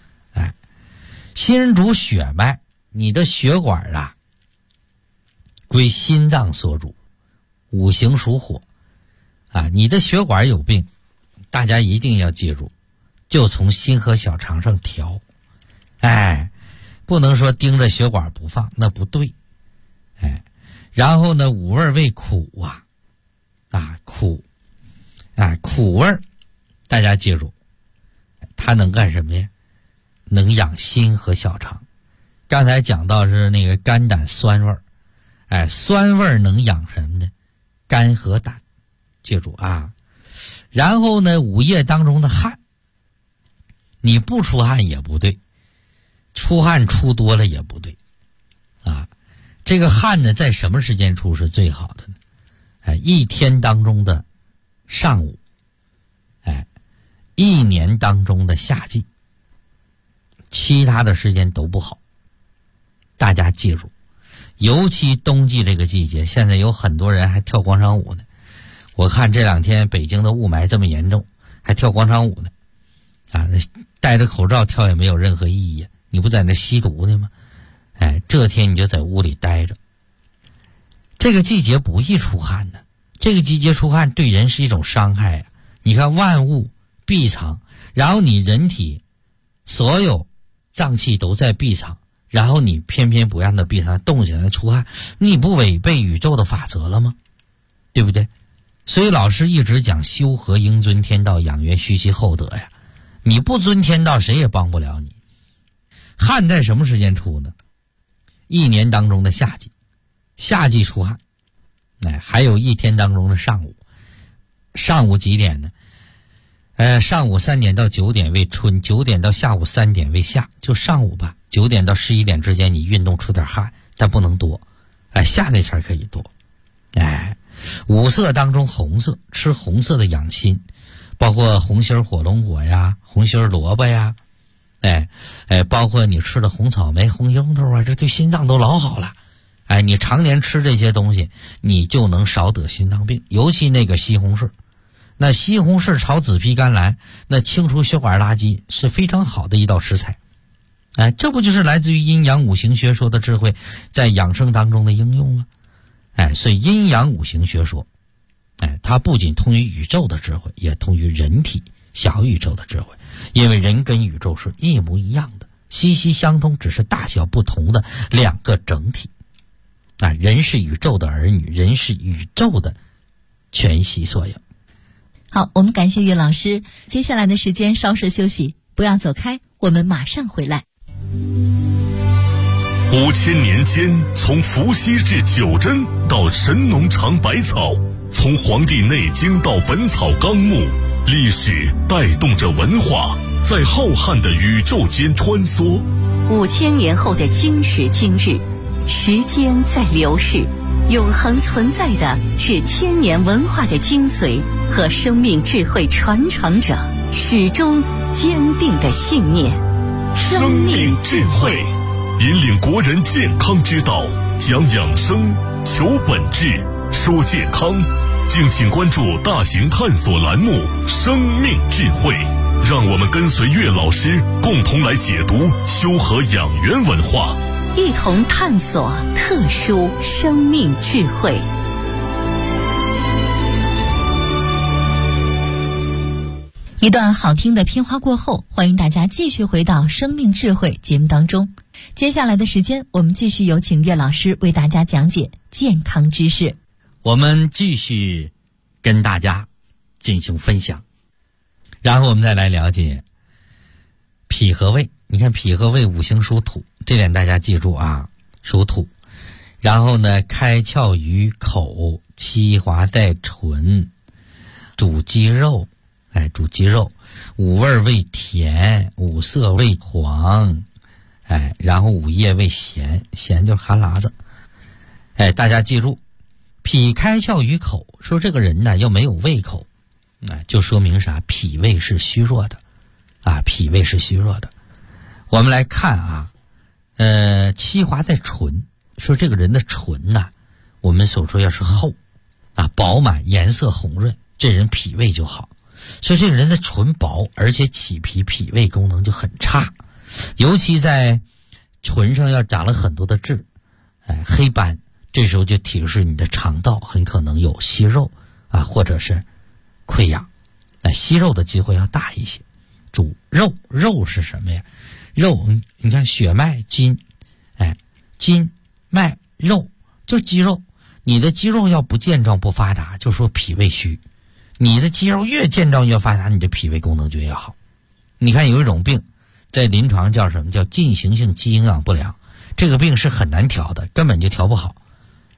心主血脉，你的血管归心脏所主，五行属火你的血管有病，大家一定要记住，就从心和小肠上调。不能说盯着血管不放，那不对。然后呢，五味为苦苦苦味，大家记住，它能干什么呀？能养心和小肠。刚才讲到是那个肝胆酸味， 酸味能养什么呢？肝和胆，记住啊。然后呢，午夜当中的汗，你不出汗也不对，出汗出多了也不对啊。这个汗呢，在什么时间出是最好的呢？一天当中的上午，一年当中的夏季，其他的时间都不好。大家记住，尤其冬季这个季节，现在有很多人还跳广场舞呢。我看这2天北京的雾霾这么严重，还跳广场舞呢，戴着口罩跳也没有任何意义，你不在那吸毒呢吗？这天你就在屋里待着。这个季节不易出汗呢，这个季节出汗对人是一种伤害啊。你看万物闭藏，然后你人体所有脏器都在闭藏，然后你偏偏不让它闭藏，动起来出汗，你不违背宇宙的法则了吗？对不对？所以老师一直讲修和应遵天道，养元虚其厚德呀。你不遵天道，谁也帮不了你。汗在什么时间出呢？一年当中的夏季，夏季出汗。还有一天当中的上午，上午几点呢？上午3点到9点为春，9点到下午3点为夏，就上午吧，9点到11点之间你运动出点汗，但不能多。夏那前可以多。五色当中红色，吃红色的养心，包括红心火龙果呀，红心萝卜呀，包括你吃的红草莓、红樱桃啊，这对心脏都老好了。你常年吃这些东西，你就能少得心脏病。尤其那个西红柿，那西红柿炒紫皮甘蓝，那清除血管垃圾是非常好的一道食材。这不就是来自于阴阳五行学说的智慧在养生当中的应用吗？所以阴阳五行学说，它不仅通于宇宙的智慧，也通于人体小宇宙的智慧。因为人跟宇宙是一模一样的，息息相通，只是大小不同的2个整体。人是宇宙的儿女，人是宇宙的全息缩影。 好，我们感谢岳老师。接下来的时间稍事休息，不要走开，我们马上回来。 5000年间，从伏羲至九针到神农尝百草，从《黄帝内经》到《本草纲目》，历史带动着文化，在浩瀚的宇宙间穿梭。 5000年后的今时今日，时间在流逝，永恒存在的是千年文化的精髓和生命智慧传承者始终坚定的信念。 生命智慧，引领国人健康之道，讲养生，求本质，说健康。敬请关注大型探索栏目《生命智慧》，让我们跟随岳老师共同来解读修和养元文化， 一同探索特殊生命智慧。 一段好听的片花过后，欢迎大家继续回到生命智慧节目当中。接下来的时间，我们继续有请岳老师为大家讲解健康知识。 我们继续跟大家进行分享，然后我们再来了解脾和胃。你看脾和胃五行属土，这点大家记住啊，属土。然后呢，开窍于口，七华在唇，主肌肉，主肌肉。五味味甜，五色味黄，然后五叶味咸，咸就是哈喇子。大家记住，脾开窍于口，说这个人呢要没有胃口，就说明啥？脾胃是虚弱的，脾胃是虚弱的。我们来看啊，七华在唇，说这个人的唇呐，我们所说要是厚，饱满，颜色红润，这人脾胃就好。所以这个人的唇薄，而且起皮，脾胃功能就很差，尤其在唇上要长了很多的痣，黑斑，这时候就提示你的肠道很可能有息肉或者是溃疡，息肉的机会要大一些。主肉，肉是什么呀？肉，你看血脉筋，筋脉肉就肌肉，你的肌肉要不健壮不发达，就说脾胃虚。你的肌肉越健壮越发达，你的脾胃功能就越好。你看有一种病在临床叫什么？叫进行性肌营养不良，这个病是很难调的，根本就调不好。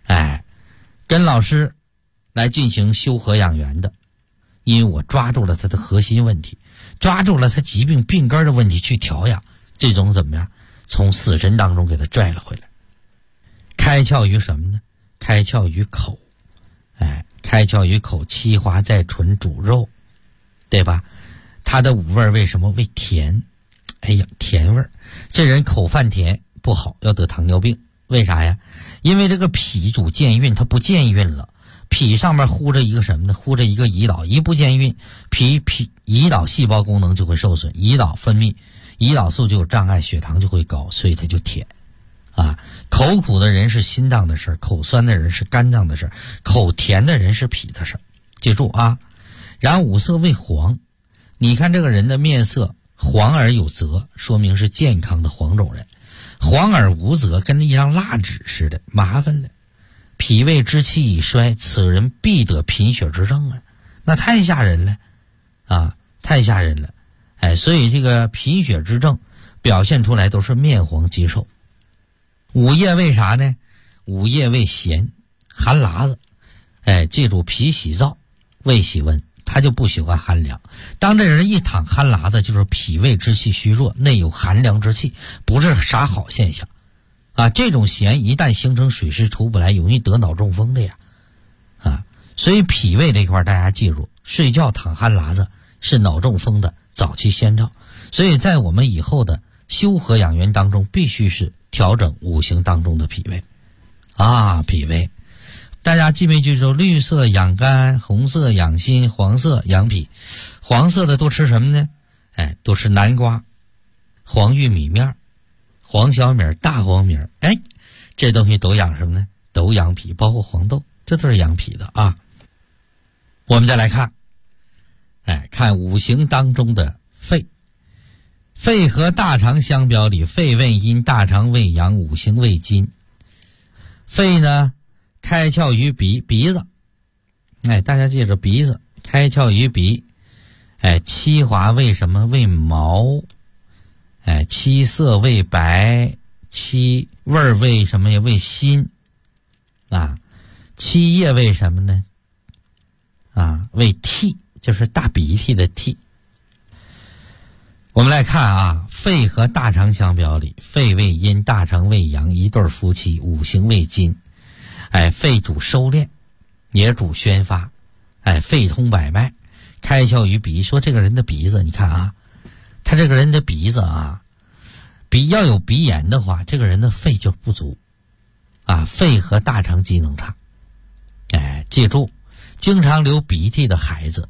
跟老师来进行修和养元的，因为我抓住了他的核心问题，抓住了他疾病病根的问题去调养，最终怎么样？从死神当中给他拽了回来。开窍于什么呢？开窍于口，开窍于口，七华在唇，主肉，对吧？他的五味为什么为甜？甜味儿，这人口泛甜不好，要得糖尿病。为啥呀？因为这个脾主健运，它不健运了，脾上面糊着一个什么呢？糊着一个胰岛，一不健运，胰岛细胞功能就会受损，胰岛分泌胰岛素就有障碍，血糖就会高，所以它就甜口苦的人是心脏的事儿，口酸的人是肝脏的事儿，口甜的人是脾的事儿，记住啊。然后五色为黄，你看这个人的面色黄而有泽，说明是健康的黄种人。黄而无泽，跟一张蜡纸似的，麻烦了。脾胃之气已衰，此人必得贫血之症啊，那太吓人了太吓人了。所以这个贫血之症表现出来都是面黄肌瘦。午夜为啥呢？午夜为咸，寒喇子。记住，脾喜燥，胃喜温，他就不喜欢寒凉。当这人一躺寒喇子，就是脾胃之气虚弱，内有寒凉之气，不是啥好现象这种咸一旦形成水湿出不来，容易得脑中风的呀所以脾胃这块大家记住，睡觉躺寒喇子是脑中风的早期先兆。所以在我们以后的修和养元当中，必须是调整五行当中的脾胃脾胃大家记没记住？绿色养肝，红色养心，黄色养脾。黄色的多吃什么呢？多吃南瓜、黄玉米面、黄小米、大黄米，这东西都养什么呢？都养脾，包括黄豆，这都是养脾的我们再来看看五行当中的肺。肺和大肠相表里，肺为阴，大肠为阳，五行为金。肺呢开窍于鼻子，大家记着鼻子开窍于鼻。七华为什么？为毛。七色为白，七味为什么呀？为辛七叶为什么呢？为涕，就是大鼻涕的涕。我们来看肺和大肠相表里，肺为阴，大肠为阳，一对夫妻，五行为金。肺主收敛，也主宣发。肺通百脉，开窍于鼻。说这个人的鼻子，你看他这个人的鼻子鼻要有鼻炎的话，这个人的肺就不足肺和大肠机能差。记住，经常流鼻涕的孩子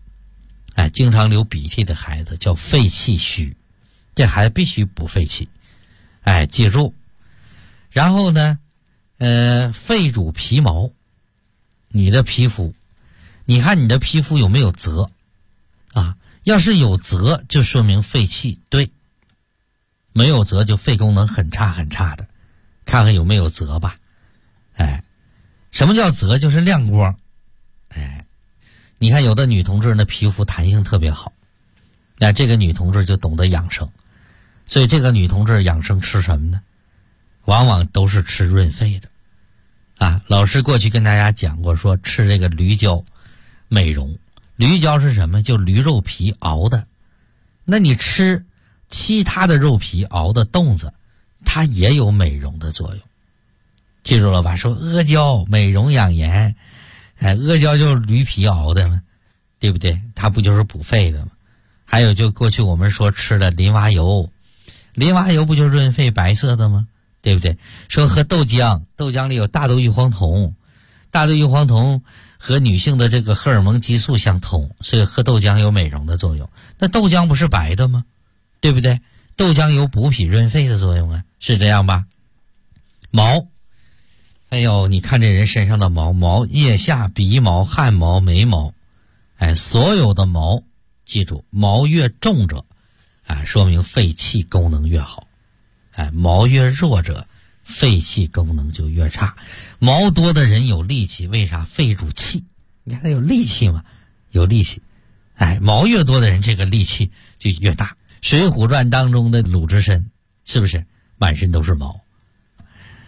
叫肺气虚，这孩子必须补肺气。记住。然后呢肺主皮毛，你的皮肤，你看你的皮肤有没有泽要是有泽，就说明肺气对；没有泽，就肺功能很差很差的。看看有没有泽吧。什么叫泽？就是亮光。你看有的女同志的皮肤弹性特别好，这个女同志就懂得养生。所以这个女同志养生吃什么呢？往往都是吃润肺的老师过去跟大家讲过，说吃这个驴胶美容。驴胶是什么？就驴肉皮熬的。那你吃其他的肉皮熬的冻子，它也有美容的作用。记住了吧？说阿胶美容养颜，阿胶就是驴皮熬的嘛，对不对？它不就是补肺的吗？还有就过去我们说吃的林蛙油，林蛙油不就是润肺白色的吗？对不对？说喝豆浆，豆浆里有大豆异黄酮，大豆异黄酮和女性的这个荷尔蒙激素相通，所以喝豆浆有美容的作用。那豆浆不是白的吗？对不对？豆浆有补脾润肺的作用是这样吧？毛，你看这人身上的毛，腋下、鼻毛、汗毛、眉毛，所有的毛，记住，毛越重者说明肺气功能越好。毛越弱者，肺气功能就越差。毛多的人有力气，为啥？肺主气，你看他有力气嘛，有力气。毛越多的人，这个力气就越大。水浒传当中的鲁智深是不是满身都是毛？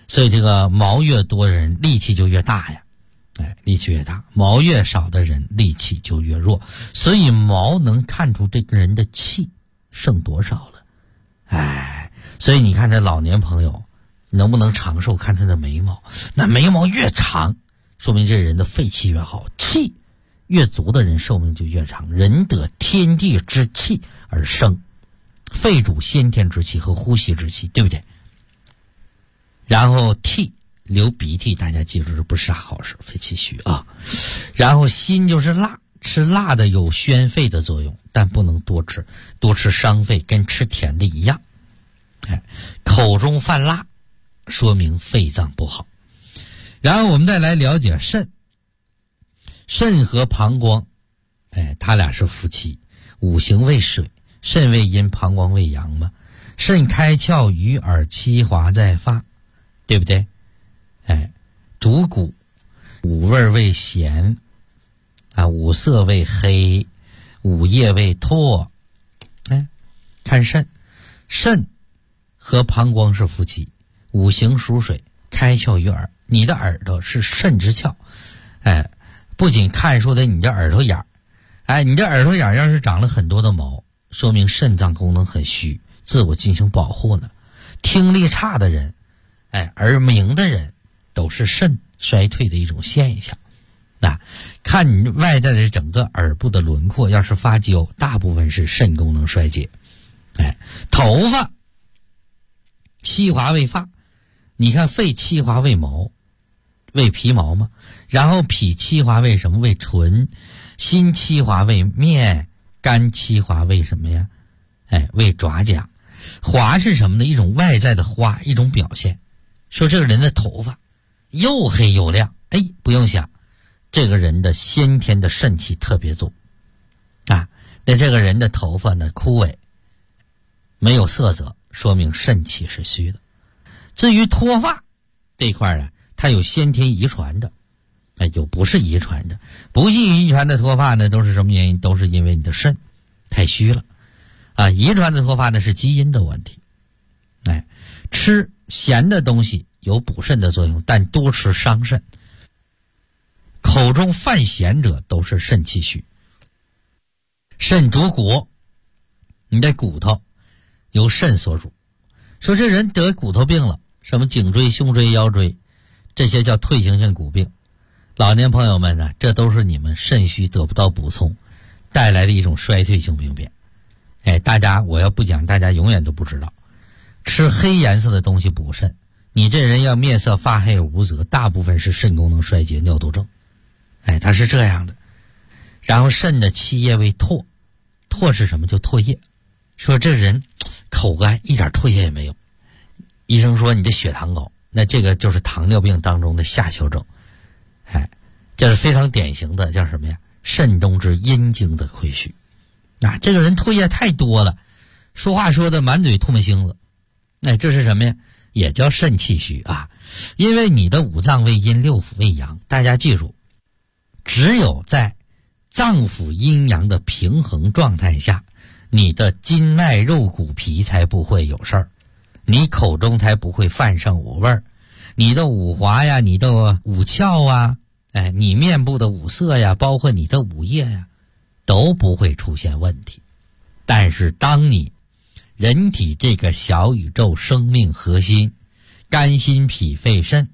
所以这个毛越多的人力气就越大呀，力气越大，毛越少的人力气就越弱。所以毛能看出这个人的气剩多少了。所以你看这老年朋友能不能长寿，看他的眉毛，那眉毛越长，说明这人的肺气越好，气越足的人寿命就越长。人得天地之气而生，肺主先天之气和呼吸之气，对不对？然后涕，流鼻涕，大家记住这不是啥好事，肺气虚啊。然后辛就是辣，吃辣的有宣肺的作用，但不能多吃，多吃伤肺，跟吃甜的一样。口中泛辣，说明肺脏不好。然后我们再来了解肾，肾和膀胱，他俩是夫妻，五行为水，肾为阴，膀胱为阳嘛。肾开窍于耳，七华在发，对不对？主骨，五味为咸，五色为黑，五叶为唾。看肾，肾和膀胱是夫妻，五行属水，开窍于耳。你的耳朵是肾之窍，不仅看出的你的耳朵眼儿，你的耳朵眼儿要是长了很多的毛，说明肾脏功能很虚，自我进行保护呢。听力差的人，耳鸣的人，都是肾衰退的一种现象。看你外在的整个耳部的轮廓，要是发焦，大部分是肾功能衰竭。头发，七华为发，你看肺七华为毛，为皮毛嘛。然后脾七华为什么？为唇。心七华为面，肝七华为什么呀？为爪甲。华是什么呢？一种外在的花，一种表现。说这个人的头发又黑又亮，不用想，这个人的先天的肾气特别足那这个人的头发呢枯萎，没有色泽，说明肾气是虚的。至于脱发这块呢，它有先天遗传的，有不是遗传的。不是遗传的脱发呢，都是什么原因？都是因为你的肾太虚了遗传的脱发呢是基因的问题。吃咸的东西有补肾的作用，但多吃伤肾。口中泛咸者都是肾气虚。肾主骨，你的骨头由肾所主。说这人得骨头病了，什么颈椎、胸椎、腰椎，这些叫退行性骨病。老年朋友们呢，这都是你们肾虚得不到补充带来的一种衰退性病变。大家我要不讲，大家永远都不知道。吃黑颜色的东西补肾，你这人要面色发黑无泽，大部分是肾功能衰竭、尿毒症。它是这样的。然后肾的七叶为唾，唾是什么？就唾液。说这人口干，一点唾液也没有，医生说你的血糖高，那这个就是糖尿病当中的下丘症。这是非常典型的，叫什么呀？肾中之阴经的亏虚。这个人唾液太多了，说话说的满嘴唾沫星子，这是什么呀？也叫肾气虚因为你的五脏为阴，六腑为阳。大家记住，只有在脏腑阴阳的平衡状态下，你的筋脉肉骨皮才不会有事儿，你口中才不会泛上五味儿，你的五华呀，你的五窍啊，你面部的五色呀，包括你的五叶呀，都不会出现问题。但是当你人体这个小宇宙生命核心，肝心脾肺肾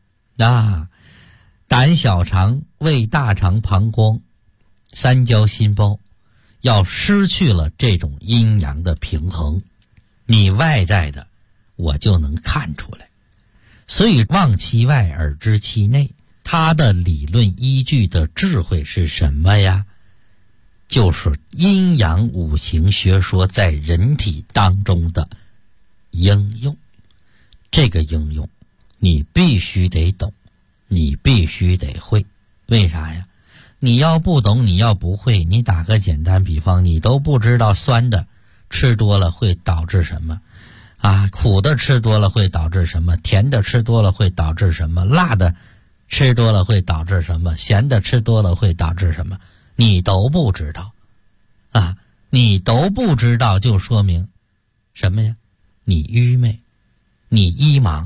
胆小肠胃大肠膀胱三焦心包要失去了这种阴阳的平衡，你外在的我就能看出来。所以望其外而知其内，它的理论依据的智慧是什么呀？就是阴阳五行学说在人体当中的应用。这个应用你必须得懂，你必须得会。为啥呀？你要不懂，你要不会，你打个简单比方，你都不知道酸的吃多了会导致什么苦的吃多了会导致什么，甜的吃多了会导致什么，辣的吃多了会导致什么，咸的吃多了会导致什么，你都不知道你都不知道，就说明什么呀？你愚昧，你迷茫，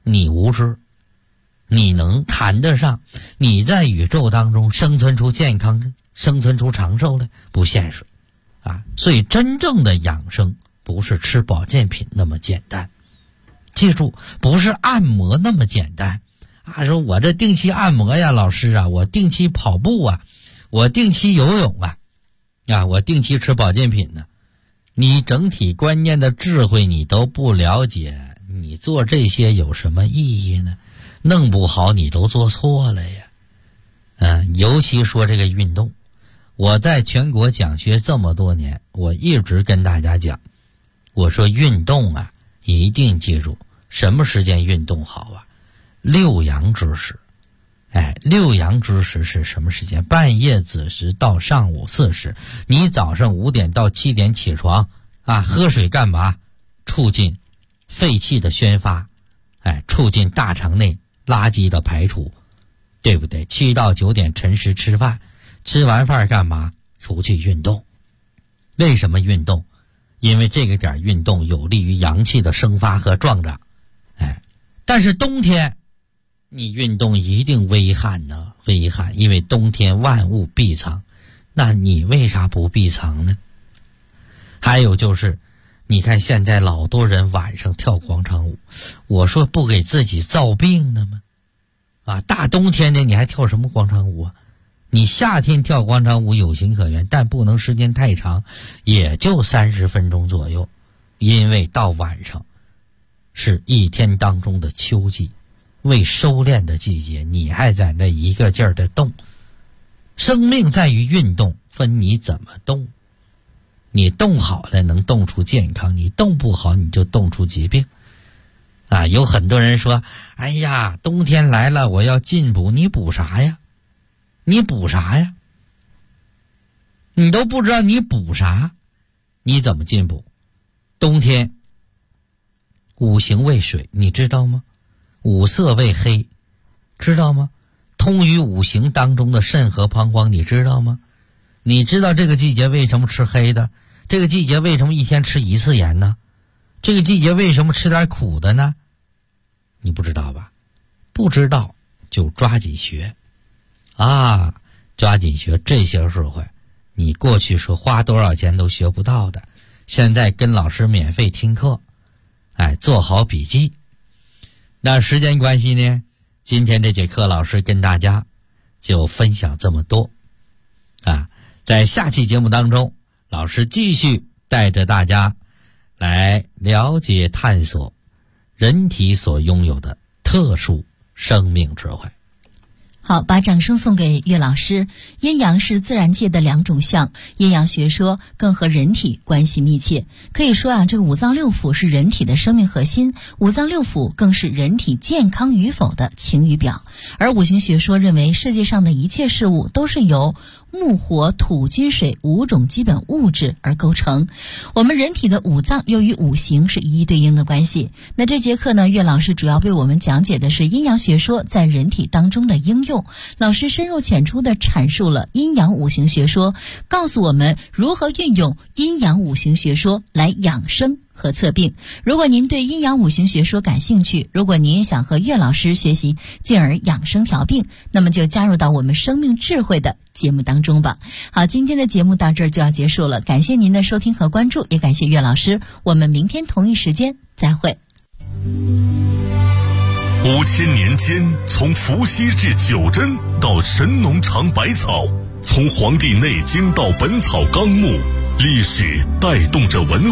你无知，你能谈得上你在宇宙当中生存出健康、生存出长寿的？不现实啊！所以真正的养生不是吃保健品那么简单，记住，不是按摩那么简单啊！说我这定期按摩呀，老师啊，我定期跑步啊，我定期游泳啊，我定期吃保健品呢。你整体观念的智慧你都不了解，你做这些有什么意义呢？弄不好你都做错了呀。尤其说这个运动，我在全国讲学这么多年，我一直跟大家讲，我说运动啊，一定记住什么时间运动好啊？六阳之时。六阳之时是什么时间？半夜子时到上午4时。你早上5点到7点起床啊，喝水干嘛？促进废气的宣发，促进大肠内垃圾的排除，对不对？7到9点辰时吃饭，吃完饭干嘛？出去运动。为什么运动？因为这个点运动有利于阳气的生发和壮长。但是冬天你运动一定危寒呢，危寒，因为冬天万物闭藏，那你为啥不闭藏呢？还有就是，你看现在老多人晚上跳广场舞，我说不给自己造病呢吗？大冬天的你还跳什么广场舞啊？你夏天跳广场舞有情可原，但不能时间太长，也就30分钟左右，因为到晚上是一天当中的秋季。为收敛的季节，你还在那一个劲儿的动。生命在于运动，分你怎么动。你动好了能动出健康，你动不好你就动出疾病。有很多人说，哎呀，冬天来了，我要进补，你补啥呀？你补啥呀？你都不知道你补啥，你怎么进补？冬天五行为水，你知道吗？五色为黑，知道吗？通于五行当中的肾和膀胱，你知道吗？你知道这个季节为什么吃黑的？这个季节为什么一天吃1次盐呢？这个季节为什么吃点苦的呢？你不知道吧？不知道就抓紧学抓紧学这些智慧，你过去说花多少钱都学不到的，现在跟老师免费听课，做好笔记。那时间关系呢，今天这节课老师跟大家就分享这么多在下期节目当中，老师继续带着大家来了解探索人体所拥有的特殊生命智慧。 好，把掌声送给岳老师。阴阳是自然界的2种象，阴阳学说更和人体关系密切。可以说这个五脏六腑是人体的生命核心，五脏六腑更是人体健康与否的晴雨表。而五行学说认为，世界上的一切事物都是由木火土金水5种基本物质而构成。我们人体的五脏又与五行是一一对应的关系。那这节课呢，岳老师主要为我们讲解的是阴阳学说在人体当中的应用。老师深入浅出地阐述了阴阳五行学说，告诉我们如何运用阴阳五行学说来养生和测病。如果您对阴阳五行学说感兴趣，如果您也想和岳老师学习，进而养生调病，那么就加入到我们生命智慧的节目当中吧。好，今天的节目到这儿就要结束了，感谢您的收听和关注，也感谢岳老师，我们明天同一时间再会。 5000年间，从伏羲至九针到神农尝百草，从黄帝内经到本草纲目，历史带动着文化